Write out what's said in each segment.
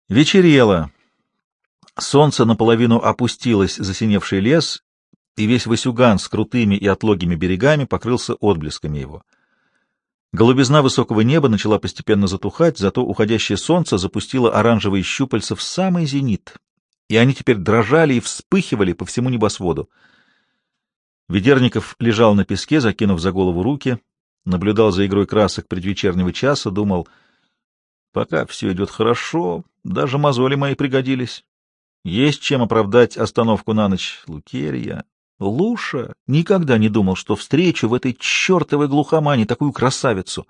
Вечерело. Солнце наполовину опустилось за синевший лес, и весь Васюган с крутыми и отлогими берегами покрылся отблесками его. Голубизна высокого неба начала постепенно затухать, зато уходящее солнце запустило оранжевые щупальца в самый зенит, и они теперь дрожали и вспыхивали по всему небосводу. Ведерников лежал на песке, закинув за голову руки, наблюдал за игрой красок предвечернего часа, думал, пока все идет хорошо, даже мозоли мои пригодились. Есть чем оправдать остановку на ночь. Лукерья, Луша, никогда не думал, что встречу в этой чертовой глухомане такую красавицу.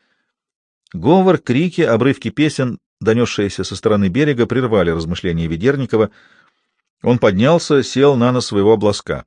Говор, крики, обрывки песен, донесшиеся со стороны берега, прервали размышления Ведерникова. Он поднялся, сел на нос своего обласка.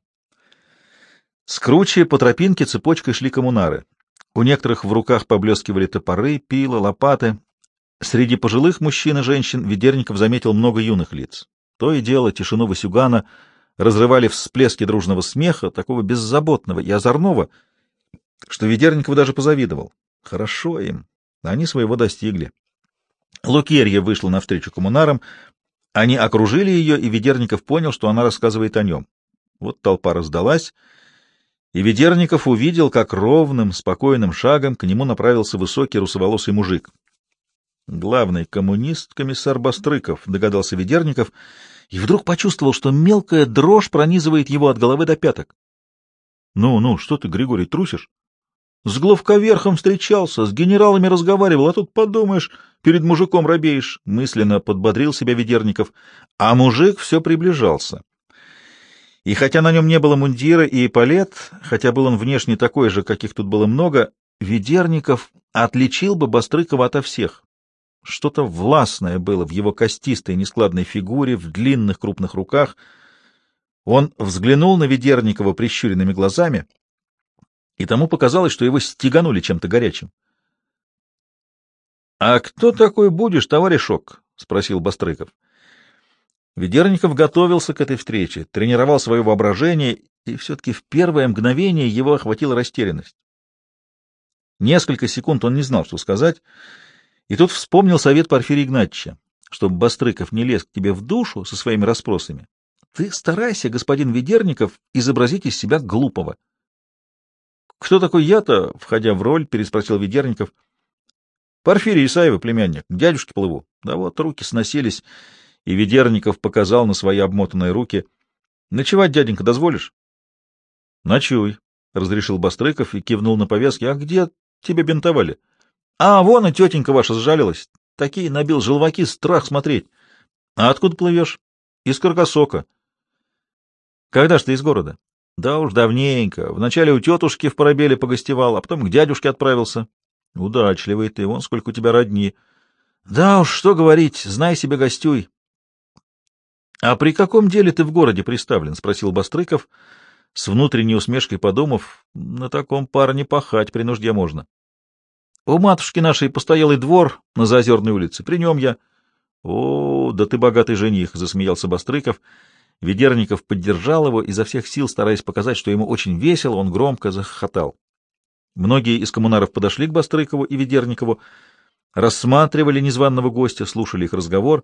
С круче по тропинке цепочкой шли коммунары. У некоторых в руках поблескивали топоры, пилы, лопаты. Среди пожилых мужчин и женщин Ведерников заметил много юных лиц. То и дело тишину Васюгана разрывали всплески дружного смеха, такого беззаботного и озорного, что Ведерников даже позавидовал. Хорошо им, они своего достигли. Лукерья вышла навстречу коммунарам, они окружили ее, и Ведерников понял, что она рассказывает о нем. Вот толпа раздалась, и Ведерников увидел, как ровным, спокойным шагом к нему направился высокий русоволосый мужик. Главный коммунист, комиссар Бастрыков, догадался Ведерников, и вдруг почувствовал, что мелкая дрожь пронизывает его от головы до пяток. — Ну, что ты, Григорий, трусишь? С главковерхом встречался, с генералами разговаривал, а тут, подумаешь, перед мужиком робеешь, — мысленно подбодрил себя Ведерников, а мужик все приближался. И хотя на нем не было мундира и эполет, хотя был он внешне такой же, каких тут было много, Ведерников отличил бы Бастрыкова ото всех. Что-то властное было в его костистой нескладной фигуре, в длинных крупных руках. Он взглянул на Ведерникова прищуренными глазами, и тому показалось, что его стеганули чем-то горячим. — А кто такой будешь, товарищок? — спросил Бастрыков. Ведерников готовился к этой встрече, тренировал свое воображение, и все-таки в первое мгновение его охватила растерянность. Несколько секунд он не знал, что сказать, и тут вспомнил совет Порфирия Игнатьевича, чтобы Бастрыков не лез к тебе в душу со своими расспросами. Ты старайся, господин Ведерников, изобразить из себя глупого. — Кто такой я-то? — входя в роль, переспросил Ведерников. — Порфирий Исаева, племянник, к дядюшке плыву. Да вот руки сносились, и Ведерников показал на свои обмотанные руки. — Ночевать, дяденька, дозволишь? — Ночуй, — разрешил Бастрыков и кивнул на повязки. — А где тебе бинтовали? — А, вон и тетенька ваша сжалилась. Такие набил желваки, страх смотреть. — А откуда плывешь? — Из Каргасока. — Когда ж ты из города? — Да уж давненько. Вначале у тетушки в Парабеле погостевал, а потом к дядюшке отправился. — Удачливый ты, вон сколько у тебя родни. — Да уж, что говорить, знай себе, гостюй. — А при каком деле ты в городе приставлен? — спросил Бастрыков, с внутренней усмешкой подумав, на таком парне пахать при нужде можно. — У матушки нашей постоялый двор на Заозерной улице, при нем я. — О, да ты богатый жених! — засмеялся Бастрыков. Ведерников поддержал его, изо всех сил стараясь показать, что ему очень весело, он громко захохотал. Многие из коммунаров подошли к Бастрыкову и Ведерникову, рассматривали незваного гостя, слушали их разговор.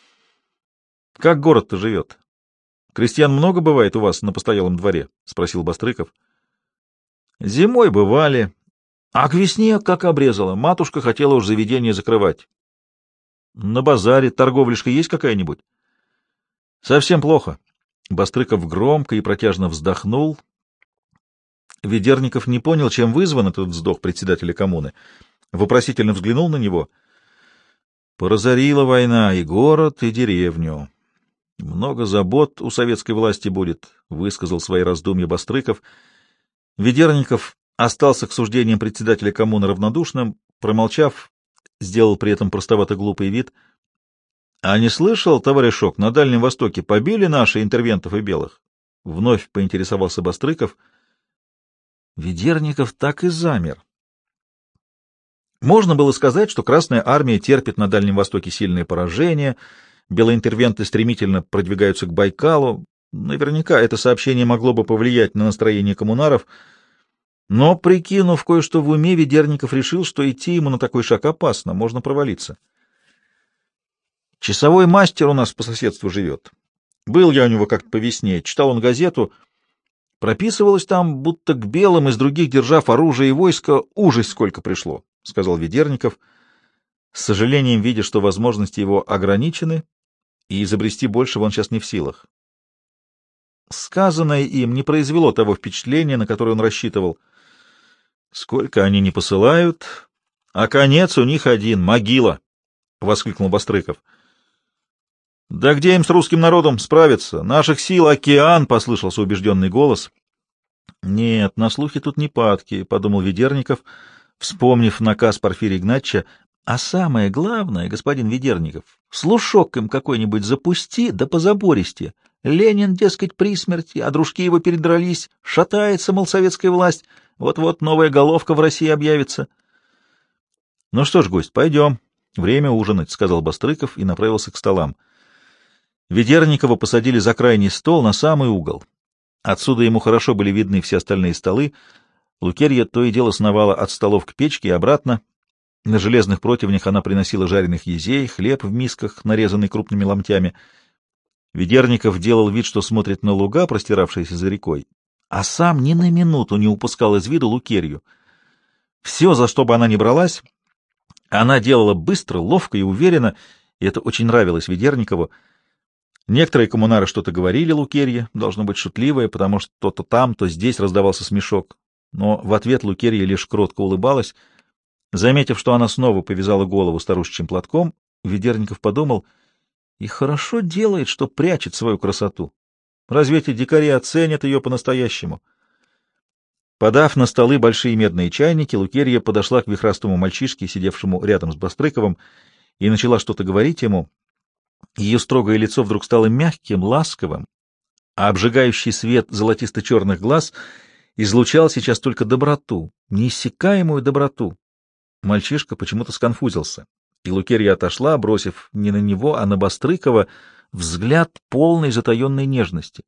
— Как город-то живет? Крестьян много бывает у вас на постоялом дворе? — спросил Бастрыков. — Зимой бывали, а к весне как обрезала. Матушка хотела уж заведение закрывать. — На базаре торговляшка есть какая-нибудь? — Совсем плохо. Бастрыков громко и протяжно вздохнул. Ведерников не понял, чем вызван этот вздох председателя коммуны. Вопросительно взглянул на него. Поразорила война и город, и деревню. Много забот у советской власти будет, — высказал свои раздумья Бастрыков. Ведерников остался к суждениям председателя коммуны равнодушным, промолчав, сделал при этом простовато глупый вид. — А не слышал, товарищок, на Дальнем Востоке побили наши интервентов и белых? — вновь поинтересовался Бастрыков. Ведерников так и замер. Можно было сказать, что Красная Армия терпит на Дальнем Востоке сильные поражения, белоинтервенты стремительно продвигаются к Байкалу. Наверняка это сообщение могло бы повлиять на настроение коммунаров, но, прикинув кое-что в уме, Ведерников решил, что идти ему на такой шаг опасно, можно провалиться. Часовой мастер у нас по соседству живет. Был я у него как-то по весне, читал он газету. Прописывалось там, будто к белым из других держав оружие и войско ужас сколько пришло, — сказал Ведерников, с сожалением видя, что возможности его ограничены, и изобрести большего он сейчас не в силах. Сказанное им не произвело того впечатления, на которое он рассчитывал. Сколько они не посылают, а конец у них один — могила, — воскликнул Бастрыков. — Да где им с русским народом справиться? Наших сил океан, — послышался убежденный голос. — Нет, на слухи тут не падки, — подумал Ведерников, вспомнив наказ Порфирия Игнатьевича. — А самое главное, господин Ведерников, слушок им какой-нибудь запусти, да позабористее. Ленин, дескать, при смерти, а дружки его передрались, шатается, мол, советская власть, вот-вот новая головка в России объявится. — Ну что ж, гость, пойдем. Время ужинать, — сказал Бастрыков и направился к столам. Ведерникова посадили за крайний стол на самый угол. Отсюда ему хорошо были видны все остальные столы. Лукерья то и дело сновала от столов к печке и обратно. На железных противнях она приносила жареных езей, хлеб в мисках, нарезанный крупными ломтями. Ведерников делал вид, что смотрит на луга, простиравшиеся за рекой, а сам ни на минуту не упускал из виду Лукерью. Все, за что бы она ни бралась, она делала быстро, ловко и уверенно, и это очень нравилось Ведерникову. Некоторые коммунары что-то говорили Лукерье, должно быть шутливое, потому что то там, то здесь раздавался смешок. Но в ответ Лукерья лишь кротко улыбалась. Заметив, что она снова повязала голову старушечьим платком, Ведерников подумал: и хорошо делает, что прячет свою красоту. Разве эти дикари оценят ее по-настоящему? Подав на столы большие медные чайники, Лукерья подошла к вихрастому мальчишке, сидевшему рядом с Бастрыковым, и начала что-то говорить ему. Ее строгое лицо вдруг стало мягким, ласковым, а обжигающий свет золотисто-черных глаз излучал сейчас только доброту, неиссякаемую доброту. Мальчишка почему-то сконфузился, и Лукерья отошла, бросив не на него, а на Бастрыкова взгляд полной затаенной нежности.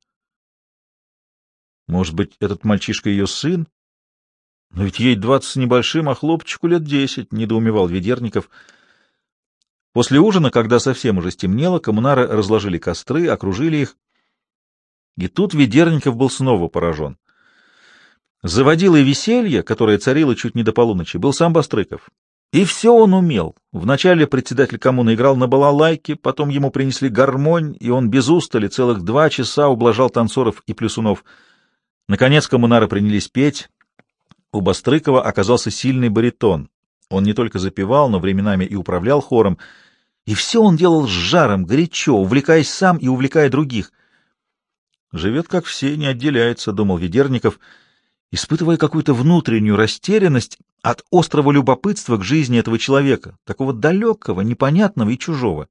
Может быть, этот мальчишка ее сын? Но ведь ей 20 с небольшим, а хлопчику лет 10, — недоумевал Ведерников. После ужина, когда совсем уже стемнело, коммунары разложили костры, окружили их. И тут Ведерников был снова поражен. Заводилой веселье, которое царило чуть не до полуночи, был сам Бастрыков. И все он умел. Вначале председатель коммуны играл на балалайке, потом ему принесли гармонь, и он без устали целых 2 часа ублажал танцоров и плясунов. Наконец коммунары принялись петь. У Бастрыкова оказался сильный баритон. Он не только запевал, но временами и управлял хором. И все он делал с жаром, горячо, увлекаясь сам и увлекая других. «Живет, как все, не отделяется», — думал Ведерников, испытывая какую-то внутреннюю растерянность от острого любопытства к жизни этого человека, такого далекого, непонятного и чужого.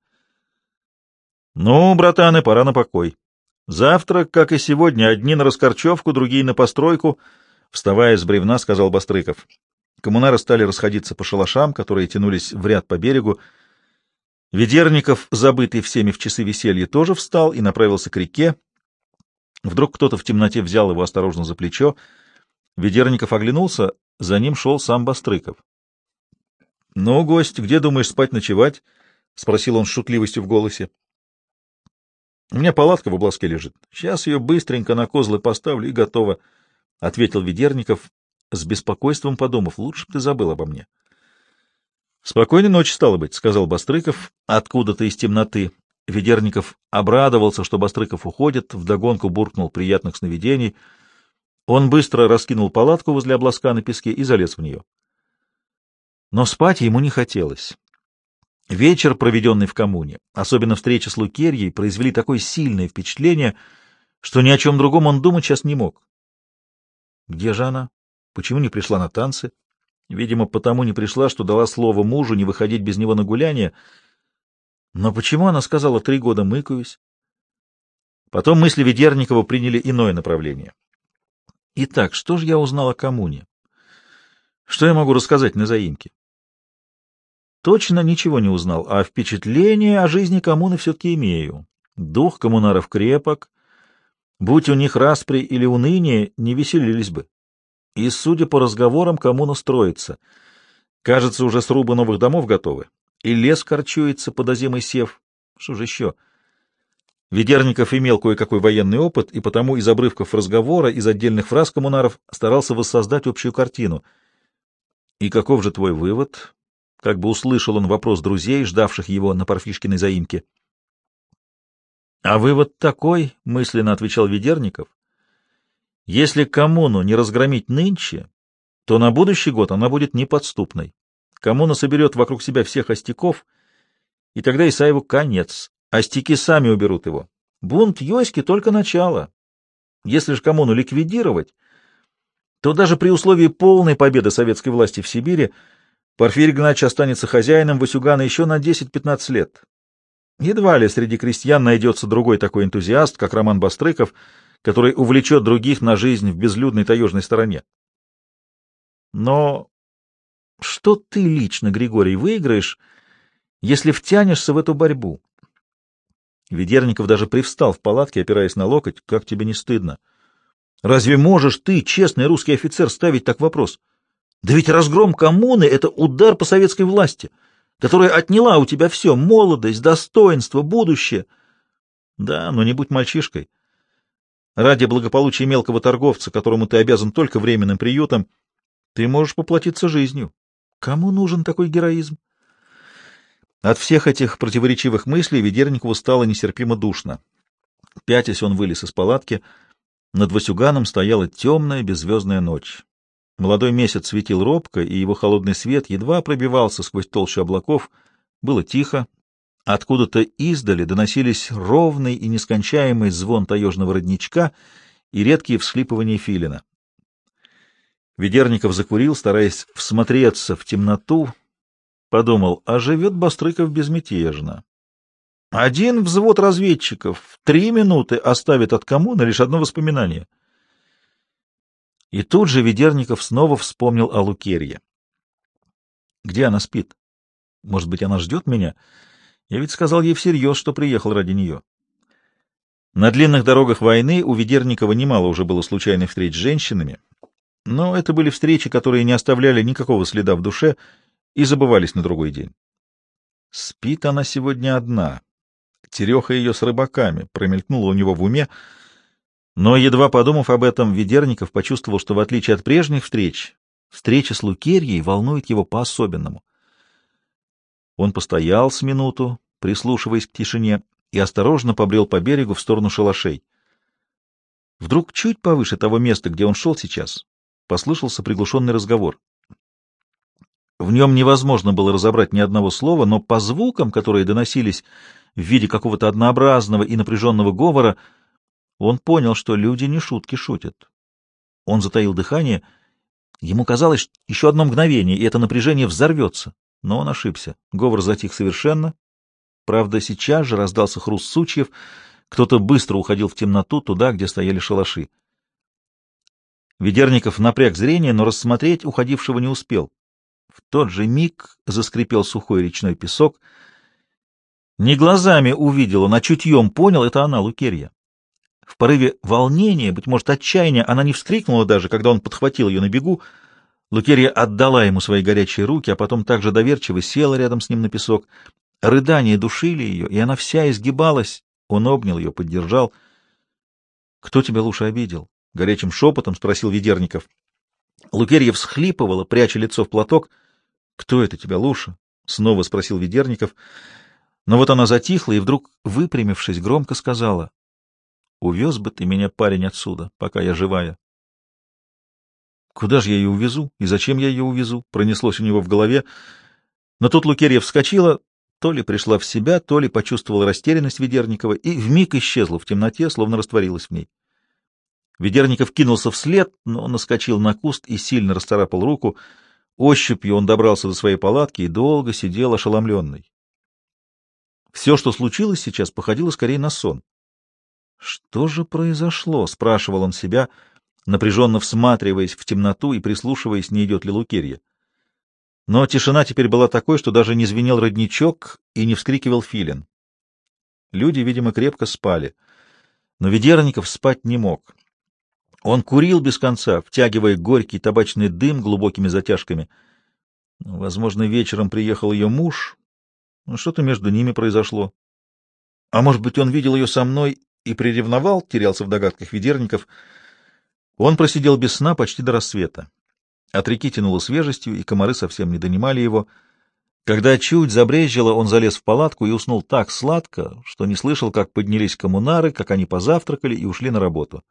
«Ну, братаны, пора на покой. Завтра, как и сегодня, одни на раскорчевку, другие на постройку», — вставая с бревна, сказал Бастрыков. Коммунары стали расходиться по шалашам, которые тянулись в ряд по берегу. Ведерников, забытый всеми в часы веселья, тоже встал и направился к реке. Вдруг кто-то в темноте взял его осторожно за плечо. Ведерников оглянулся, за ним шел сам Бастрыков. — Ну, гость, где думаешь спать ночевать? — спросил он с шутливостью в голосе. — У меня палатка в обласке лежит. Сейчас ее быстренько на козлы поставлю и готово, — ответил Ведерников, с беспокойством подумав: лучше бы ты забыл обо мне. — Спокойной ночи, стало быть, — сказал Бастрыков откуда-то из темноты. Ведерников обрадовался, что Бастрыков уходит, вдогонку буркнул приятных сновидений. Он быстро раскинул палатку возле обласка на песке и залез в нее. Но спать ему не хотелось. Вечер, проведенный в коммуне, особенно встреча с Лукерьей, произвели такое сильное впечатление, что ни о чем другом он думать сейчас не мог. Где же она? Почему не пришла на танцы? Видимо, потому не пришла, что дала слово мужу не выходить без него на гуляние. Но почему она сказала 3 года мыкаюсь? Потом мысли Ведерникова приняли иное направление. Итак, что же я узнал о коммуне? Что я могу рассказать на заимке? Точно ничего не узнал, а впечатление о жизни коммуны все-таки имею. Дух коммунаров крепок. Будь у них распри или уныние, не веселились бы. И, судя по разговорам, коммуна строится. Кажется, уже срубы новых домов готовы, и лес корчуется под озимый сев. Что же еще? Ведерников имел кое-какой военный опыт, и потому из обрывков разговора, из отдельных фраз коммунаров старался воссоздать общую картину. «И каков же твой вывод?» — как бы услышал он вопрос друзей, ждавших его на Парфишкиной заимке. «А вывод такой», — мысленно отвечал Ведерников, — «если коммуну не разгромить нынче, то на будущий год она будет неподступной. Коммуна соберет вокруг себя всех остяков, и тогда Исаеву конец. Остяки сами уберут его. Бунт Йоськи — только начало. Если же коммуну ликвидировать, то даже при условии полной победы советской власти в Сибири Порфирий Игнатьевич останется хозяином Васюгана еще на 10-15 лет. Едва ли среди крестьян найдется другой такой энтузиаст, как Роман Бастрыков, который увлечет других на жизнь в безлюдной таежной стороне. Но что ты лично, Григорий, выиграешь, если втянешься в эту борьбу? Ведерников даже привстал в палатке, опираясь на локоть. Как тебе не стыдно? Разве можешь ты, честный русский офицер, ставить так вопрос? Да ведь разгром коммуны — это удар по советской власти, которая отняла у тебя все — молодость, достоинство, будущее. Да, но не будь мальчишкой. Ради благополучия мелкого торговца, которому ты обязан только временным приютом, ты можешь поплатиться жизнью. Кому нужен такой героизм? От всех этих противоречивых мыслей Ведерникову стало нестерпимо душно. Пятясь, он вылез из палатки. Над Васюганом стояла темная беззвездная ночь. Молодой месяц светил робко, и его холодный свет едва пробивался сквозь толщу облаков. Было тихо. Откуда-то издали доносились ровный и нескончаемый звон таежного родничка и редкие всхлипывания филина. Ведерников закурил, стараясь всмотреться в темноту. Подумал, а живет Бастрыков безмятежно. Один взвод разведчиков в 3 минуты оставит от коммуны лишь одно воспоминание. И тут же Ведерников снова вспомнил о Лукерье. Где она спит? Может быть, она ждет меня? Я ведь сказал ей всерьез, что приехал ради нее. На длинных дорогах войны у Ведерникова немало уже было случайных встреч с женщинами, но это были встречи, которые не оставляли никакого следа в душе и забывались на другой день. Спит она сегодня одна. Тереха ее с рыбаками промелькнула у него в уме, но, едва подумав об этом, Ведерников почувствовал, что, в отличие от прежних встреч, встреча с Лукерьей волнует его по-особенному. Он постоял с минуту, прислушиваясь к тишине, и осторожно побрел по берегу в сторону шалашей. Вдруг чуть повыше того места, где он шел сейчас, послышался приглушенный разговор. В нем невозможно было разобрать ни одного слова, но по звукам, которые доносились в виде какого-то однообразного и напряженного говора, он понял, что люди не шутки шутят. Он затаил дыхание. Ему казалось, еще одно мгновение, и это напряжение взорвется. Но он ошибся. Говор затих совершенно. Правда, сейчас же раздался хруст сучьев. Кто-то быстро уходил в темноту, туда, где стояли шалаши. Ведерников напряг зрение, но рассмотреть уходившего не успел. В тот же миг заскрипел сухой речной песок. Не глазами увидел он, а чутьем понял — это она, Лукерья. В порыве волнения, быть может, отчаяния, она не вскрикнула даже, когда он подхватил ее на бегу. Лукерья отдала ему свои горячие руки, а потом также доверчиво села рядом с ним на песок. Рыдания душили ее, и она вся изгибалась. Он обнял ее, поддержал. — Кто тебя, Луша, обидел? — горячим шепотом спросил Ведерников. Лукерья всхлипывала, пряча лицо в платок. — Кто это тебя, Луша? — снова спросил Ведерников. Но вот она затихла и вдруг, выпрямившись, громко сказала: «Увез бы ты меня, парень, отсюда, пока я живая». «Куда же я ее увезу? И зачем я ее увезу?» — пронеслось у него в голове. Но тут Лукерья вскочила, то ли пришла в себя, то ли почувствовала растерянность Ведерникова и вмиг исчезла в темноте, словно растворилась в ней. Ведерников кинулся вслед, но наскочил на куст и сильно расцарапал руку. Ощупью он добрался до своей палатки и долго сидел ошеломленный. Все, что случилось сейчас, походило скорее на сон. «Что же произошло?» — спрашивал он себя, напряженно всматриваясь в темноту и прислушиваясь, не идет ли Лукерья. Но тишина теперь была такой, что даже не звенел родничок и не вскрикивал филин. Люди, видимо, крепко спали. Но Ведерников спать не мог. Он курил без конца, втягивая горький табачный дым глубокими затяжками. Возможно, вечером приехал ее муж. Что-то между ними произошло. А может быть, он видел ее со мной и приревновал, терялся в догадках Ведерников. Он просидел без сна почти до рассвета. От реки тянуло свежестью, и комары совсем не донимали его. Когда чуть забрезжило, он залез в палатку и уснул так сладко, что не слышал, как поднялись коммунары, как они позавтракали и ушли на работу.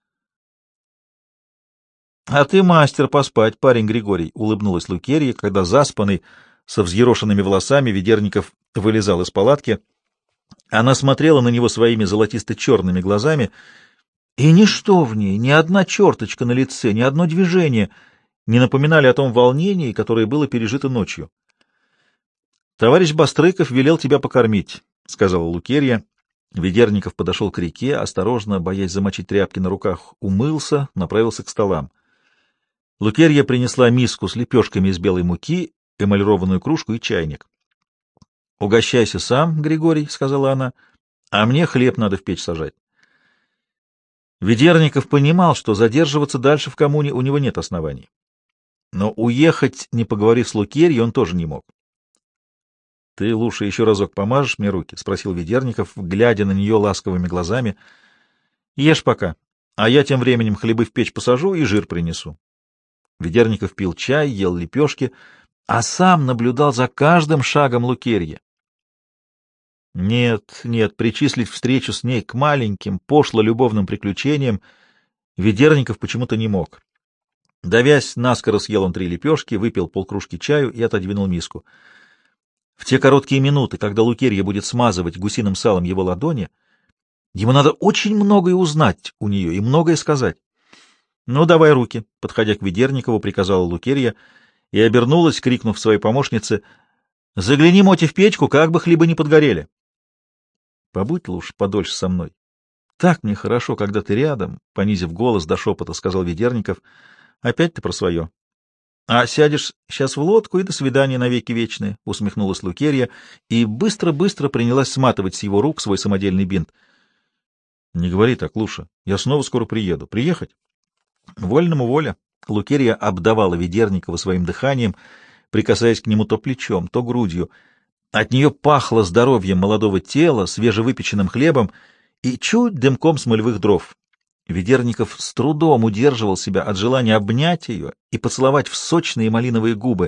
— А ты мастер поспать, парень Григорий, — улыбнулась Лукерья, когда заспанный, со взъерошенными волосами, Ведерников вылезал из палатки. Она смотрела на него своими золотисто-черными глазами, и ничто в ней, ни одна черточка на лице, ни одно движение не напоминали о том волнении, которое было пережито ночью. — Товарищ Бастрыков велел тебя покормить, — сказала Лукерья. Ведерников подошел к реке, осторожно, боясь замочить тряпки на руках, умылся, направился к столам. Лукерья принесла миску с лепешками из белой муки, эмалированную кружку и чайник. — Угощайся сам, Григорий, — сказала она, — а мне хлеб надо в печь сажать. Ведерников понимал, что задерживаться дальше в коммуне у него нет оснований. Но уехать, не поговорив с Лукерьей, он тоже не мог. — Ты лучше еще разок помажешь мне руки? — спросил Ведерников, глядя на нее ласковыми глазами. — Ешь пока, а я тем временем хлебы в печь посажу и жир принесу. Ведерников пил чай, ел лепешки, а сам наблюдал за каждым шагом Лукерьи. Нет, нет, причислить встречу с ней к маленьким, пошло-любовным приключениям Ведерников почему-то не мог. Давясь, наскоро съел он 3 лепешки, выпил полкружки чаю и отодвинул миску. В те короткие минуты, когда Лукерья будет смазывать гусиным салом его ладони, ему надо очень многое узнать у нее и многое сказать. — Ну, давай руки, — подходя к Ведерникову, приказала Лукерья и обернулась, крикнув своей помощнице: — Загляни, Моти, в печку, как бы хлебы не подгорели. — Побудь лучше подольше со мной. — Так мне хорошо, когда ты рядом, — понизив голос до шепота, сказал Ведерников. — Опять ты про свое. — А сядешь сейчас в лодку, и до свидания навеки вечные, — усмехнулась Лукерья и быстро-быстро принялась сматывать с его рук свой самодельный бинт. — Не говори так, Луша, я снова скоро приеду. Приехать? — Вольному воля. Лукерья обдавала Ведерникова своим дыханием, прикасаясь к нему то плечом, то грудью. От нее пахло здоровьем молодого тела, свежевыпеченным хлебом и чуть дымком смолевых дров. Ведерников с трудом удерживал себя от желания обнять ее и поцеловать в сочные малиновые губы.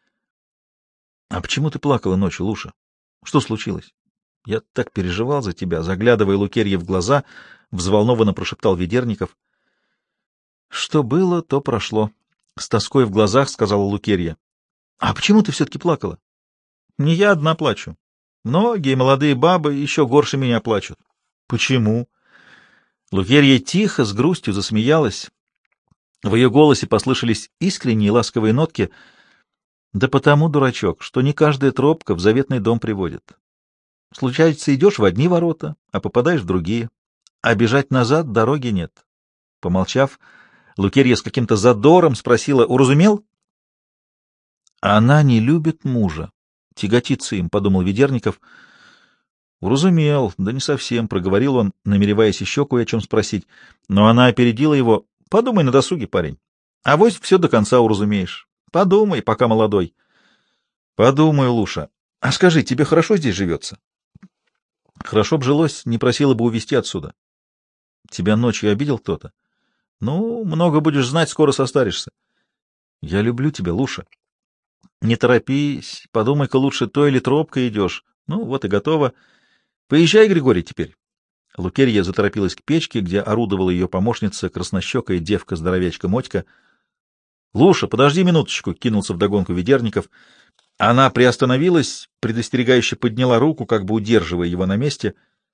— А почему ты плакала ночью, Луша? Что случилось? — Я так переживал за тебя, — заглядывая Лукерье в глаза, взволнованно прошептал Ведерников. — Что было, то прошло. С тоской в глазах сказала Лукерья. — А почему ты все-таки плакала? — Не я одна плачу. Многие молодые бабы еще горше меня плачут. — Почему? Лукерья тихо, с грустью засмеялась. В ее голосе послышались искренние ласковые нотки. — Да потому, дурачок, что не каждая тропка в заветный дом приводит. Случается, идешь в одни ворота, а попадаешь в другие. А бежать назад дороги нет. Помолчав, Лукерья с каким-то задором спросила: «Уразумел?» «Она не любит мужа, тяготится им», — подумал Ведерников. «Уразумел, да не совсем», — проговорил он, намереваясь еще кое о чем спросить. Но она опередила его: «Подумай на досуге, парень. Авось все до конца уразумеешь. Подумай, пока молодой». «Подумаю, Луша. А скажи, тебе хорошо здесь живется?» «Хорошо б жилось, не просила бы увезти отсюда». «Тебя ночью обидел кто-то?» «Ну, много будешь знать, скоро состаришься». «Я люблю тебя, Луша». «Не торопись, подумай-ка лучше, той или тропкой идешь. Ну, вот и готово. Поезжай, Григорий, теперь». Лукерья заторопилась к печке, где орудовала ее помощница, краснощекая девка-здоровячка Мотька. «Луша, подожди минуточку», — кинулся вдогонку Ведерников. Она приостановилась, предостерегающе подняла руку, как бы удерживая его на месте.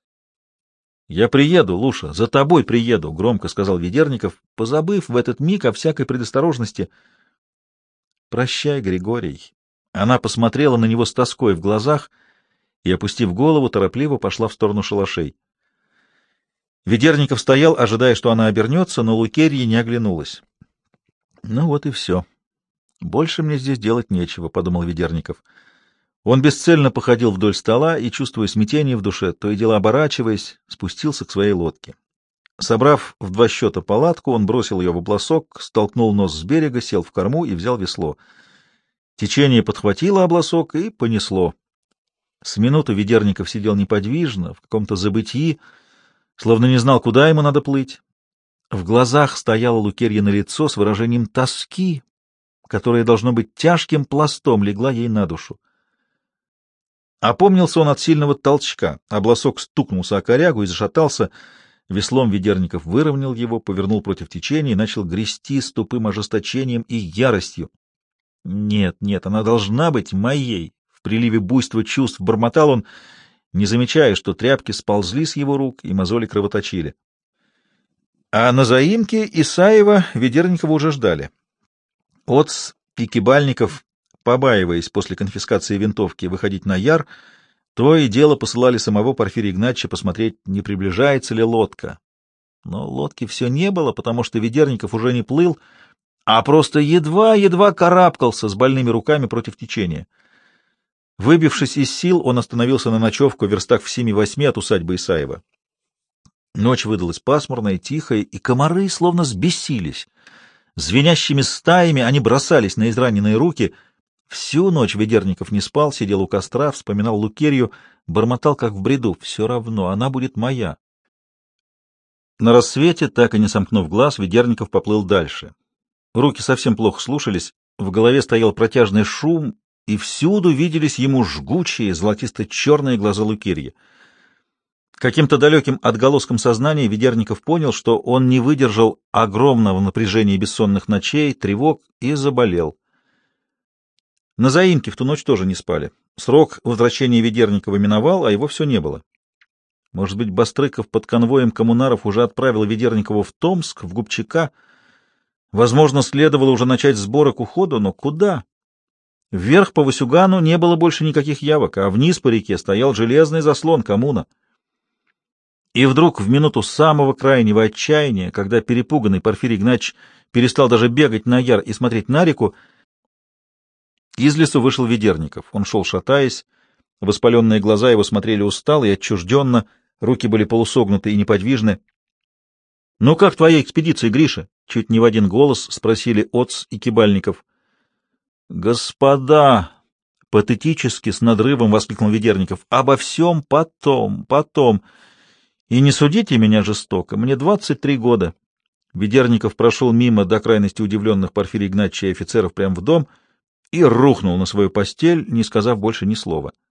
«Я приеду, Луша, за тобой приеду», — громко сказал Ведерников, позабыв в этот миг о всякой предосторожности. «Прощай, Григорий». Она посмотрела на него с тоской в глазах и, опустив голову, торопливо пошла в сторону шалашей. Ведерников стоял, ожидая, что она обернется, но Лукерья не оглянулась. «Ну вот и все. Больше мне здесь делать нечего», — подумал Ведерников. Он бесцельно походил вдоль стола и, чувствуя смятение в душе, то и дело оборачиваясь, спустился к своей лодке. Собрав в 2 счета палатку, он бросил ее в обласок, столкнул нос с берега, сел в корму и взял весло. Течение подхватило обласок и понесло. С минуту Ведерников сидел неподвижно, в каком-то забытии, словно не знал, куда ему надо плыть. В глазах стояла Лукерья лицо с выражением тоски, которое, должно быть, тяжким пластом легла ей на душу. Опомнился он от сильного толчка, обласок стукнулся о корягу и зашатался. Веслом Ведерников выровнял его, повернул против течения и начал грести с тупым ожесточением и яростью. Нет, нет, она должна быть моей. В приливе буйства чувств бормотал он, не замечая, что тряпки сползли с его рук и мозоли кровоточили. А на заимке Исаева Ведерникова уже ждали. Оц и Кибальников, побаиваясь после конфискации винтовки выходить на яр, то и дело посылали самого Порфирия Игнатьевича посмотреть, не приближается ли лодка. Но лодки все не было, потому что Ведерников уже не плыл, а просто едва-едва карабкался с больными руками против течения. Выбившись из сил, он остановился на ночевку в верстах в 7-8 от усадьбы Исаева. Ночь выдалась пасмурная, тихая, и комары словно взбесились. Звенящими стаями они бросались на израненные руки. Всю ночь Ведерников не спал, сидел у костра, вспоминал Лукерью, бормотал, как в бреду. Все равно, она будет моя. На рассвете, так и не сомкнув глаз, Ведерников поплыл дальше. Руки совсем плохо слушались, в голове стоял протяжный шум, и всюду виделись ему жгучие, золотисто-черные глаза Лукерьи. Каким-то далеким отголоском сознания Ведерников понял, что он не выдержал огромного напряжения бессонных ночей, тревог и заболел. На заимке в ту ночь тоже не спали. Срок возвращения Ведерникова миновал, а его все не было. Может быть, Бастрыков под конвоем коммунаров уже отправил Ведерникова в Томск, в Губчака. Возможно, следовало уже начать сборы к уходу, но куда? Вверх по Васюгану не было больше никаких явок, а вниз по реке стоял железный заслон коммуна. И вдруг, в минуту самого крайнего отчаяния, когда перепуганный Порфирий Игнатьевич перестал даже бегать на яр и смотреть на реку, из лесу вышел Ведерников. Он шел, шатаясь, воспаленные глаза его смотрели устало и отчужденно, руки были полусогнуты и неподвижны. — Ну как твоя экспедиция, Гриша? — чуть не в один голос спросили Оц и Кибальников. — Господа! — патетически с надрывом воскликнул Ведерников. — Обо всем потом, потом. И не судите меня жестоко, мне 23 года. Ведерников прошел мимо до крайности удивленных Порфирия Игнатьевича и офицеров прямо в дом и рухнул на свою постель, не сказав больше ни слова.